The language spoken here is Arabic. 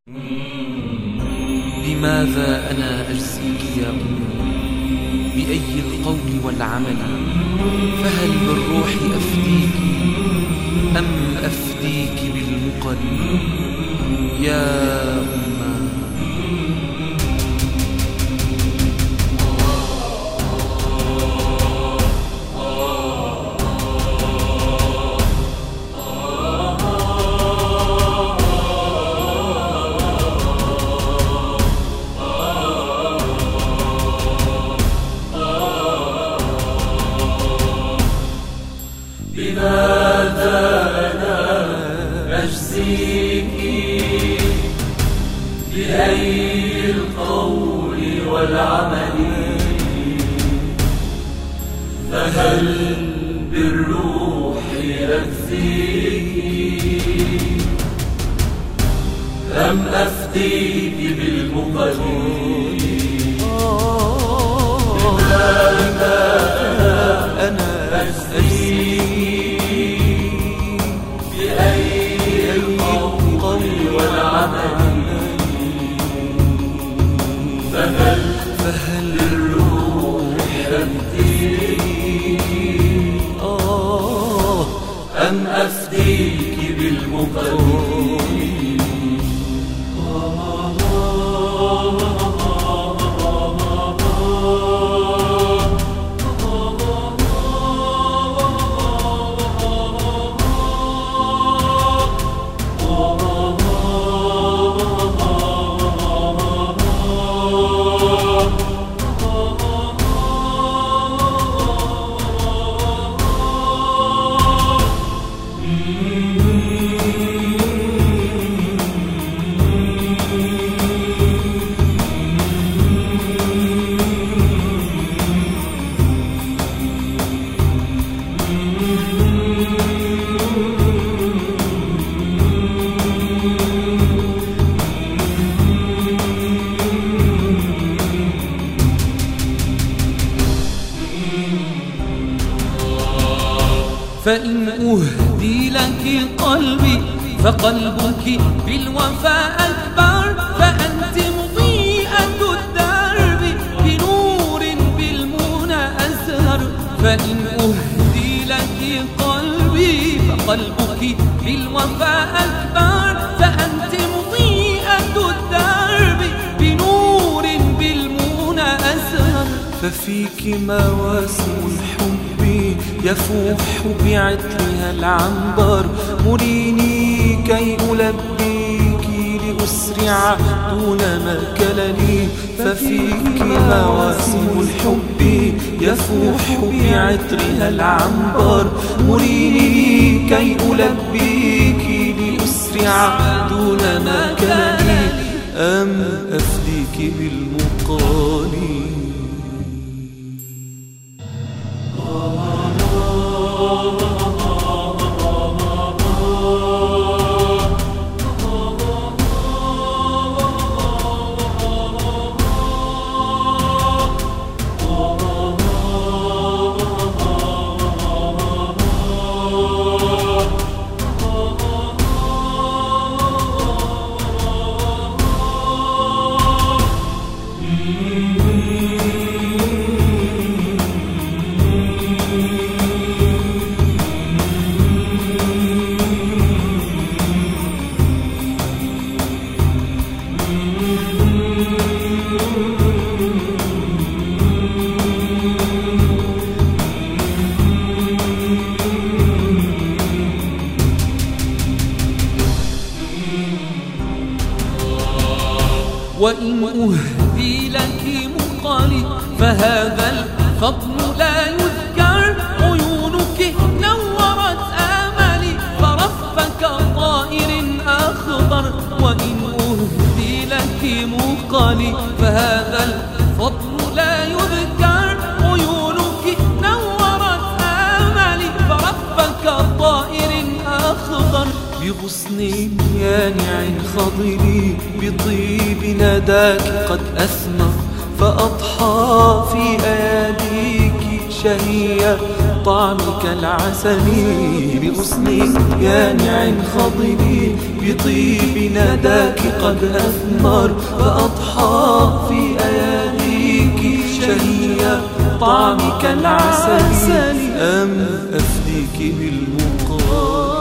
بماذا أنا أجزيك يا أمي؟ بأي القول والعمل؟ فهل بالروح أفديك أم أفديك بالمقل يا أمّا؟ بماذا أنا أجزيك؟ بأي القول والعمل؟ فهل بالروح أكفيك أم أفديك بالمقل؟ بماذا أنا أجزيك؟ بأي القول والعمل؟ فهل الروح أفديك أم أفديك بالمقل؟ فإن أهدي لك قلبي فقلبك بالوفاء أكبر، فأنت مضيئة الدرب بنور بالمنى أزهر. فإن أهدي لك قلبي فقلبك بالوفاء أكبر، فأنت مضيئة الدرب بنور بالمنى أزهر. ففيك مواسم الحب يفوح بعطرها العنبر، مريني كي ألبيك لأسرع دون مكلني. ففيك مواسم الحب يفوح بعطرها العنبر، مريني كي ألبيك لأسرع دون مكلني. أم أفديك بالمقال؟ وإن أهدي لك مقالي فهذا الفضل لا يذكر. عيونك نورت آمالي فرفك طائر أخضر. وإن أهدي لك مقالي فهذا الفضل لا يذكر. عيونك نورت آمالي فرفك طائر أخضر. بغصن يانع خضري بطيب نداك قد أثمر، فأضحى في أياديك شهية طعمك العسلي، بغصن يانع خضري بطيب نداك قد أثمر، فأضحى في أياديك شهية طعمك العسلي. أم أفديك بالمقام